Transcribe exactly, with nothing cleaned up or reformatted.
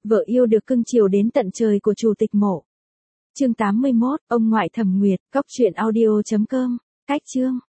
Vợ yêu được cưng chiều đến tận trời của chủ tịch mộ. Chương tám mươi mốt, ông ngoại Thẩm Nguyệt, cóc truyện audio chấm com. Cách chương